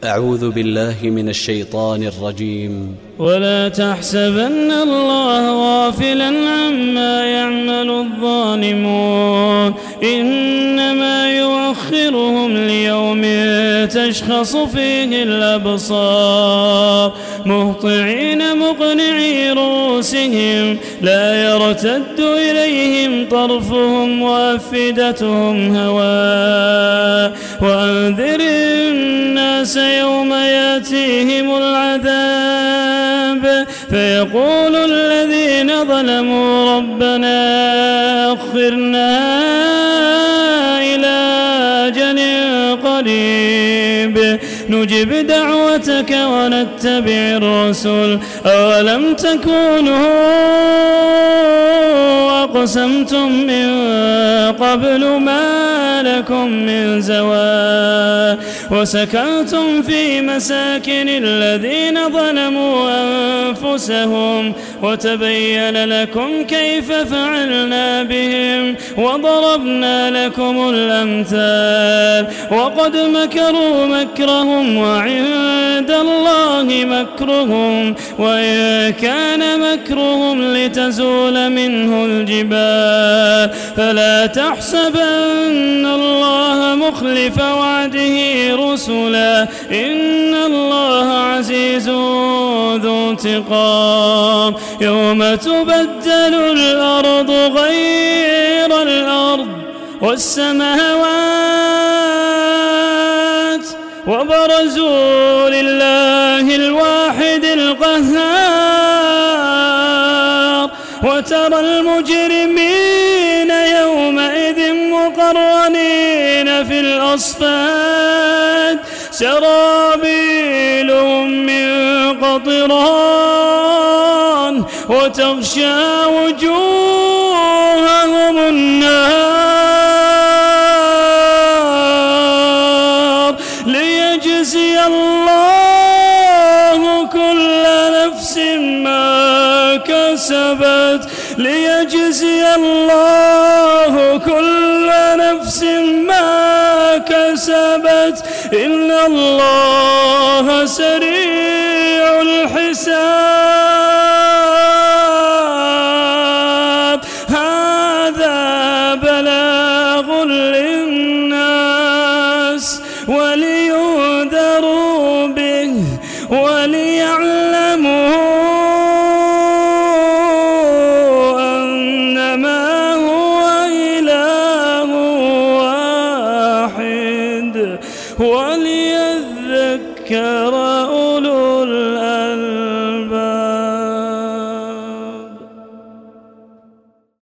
أعوذ بالله من الشيطان الرجيم. ولا تحسبن الله غافلا عما يعمل الظالمون إنما يؤخرهم ليوم تشخص فيه الأبصار مهطعين مقنعي رؤوسهم لا يرتد إليهم طرفهم وأفئدتهم هواء وأنذر الناس يوم يأتيهم العذاب فيقول الذين ظلموا ربنا أخرنا إلى أجل قريب نجب دعوتك ونتبع الرسل أولم تكونوا أقسمتم من قبل ما لكم من زوال وسكنتم في مساكن الذين ظلموا أنفسهم وتبين لكم كيف فعلنا بهم وضربنا لكم الأمثال وقد مكروا مكرهم وعند الله مكرهم وإن كان مكرهم لتزول منه الجبال فلا تحسبن الله مخلف وعده رسلا إن الله عزيز ذو انتقام يوم تبدل الأرض غير الأرض والسماوات وبرزوا لله الواحد القهار وترى المجرمين يومئذ مقرنين في الأصفاد سرابيلهم من قطران وتغشى وجوههم النار ليجزي الله كل نفس ما كسبت ليجزي الله كل نفس ما كسبت إن الله سريع الحساب هذا بلاغ للناس ولينذروا به وليعلموا أنما هو إله واحد وليذكر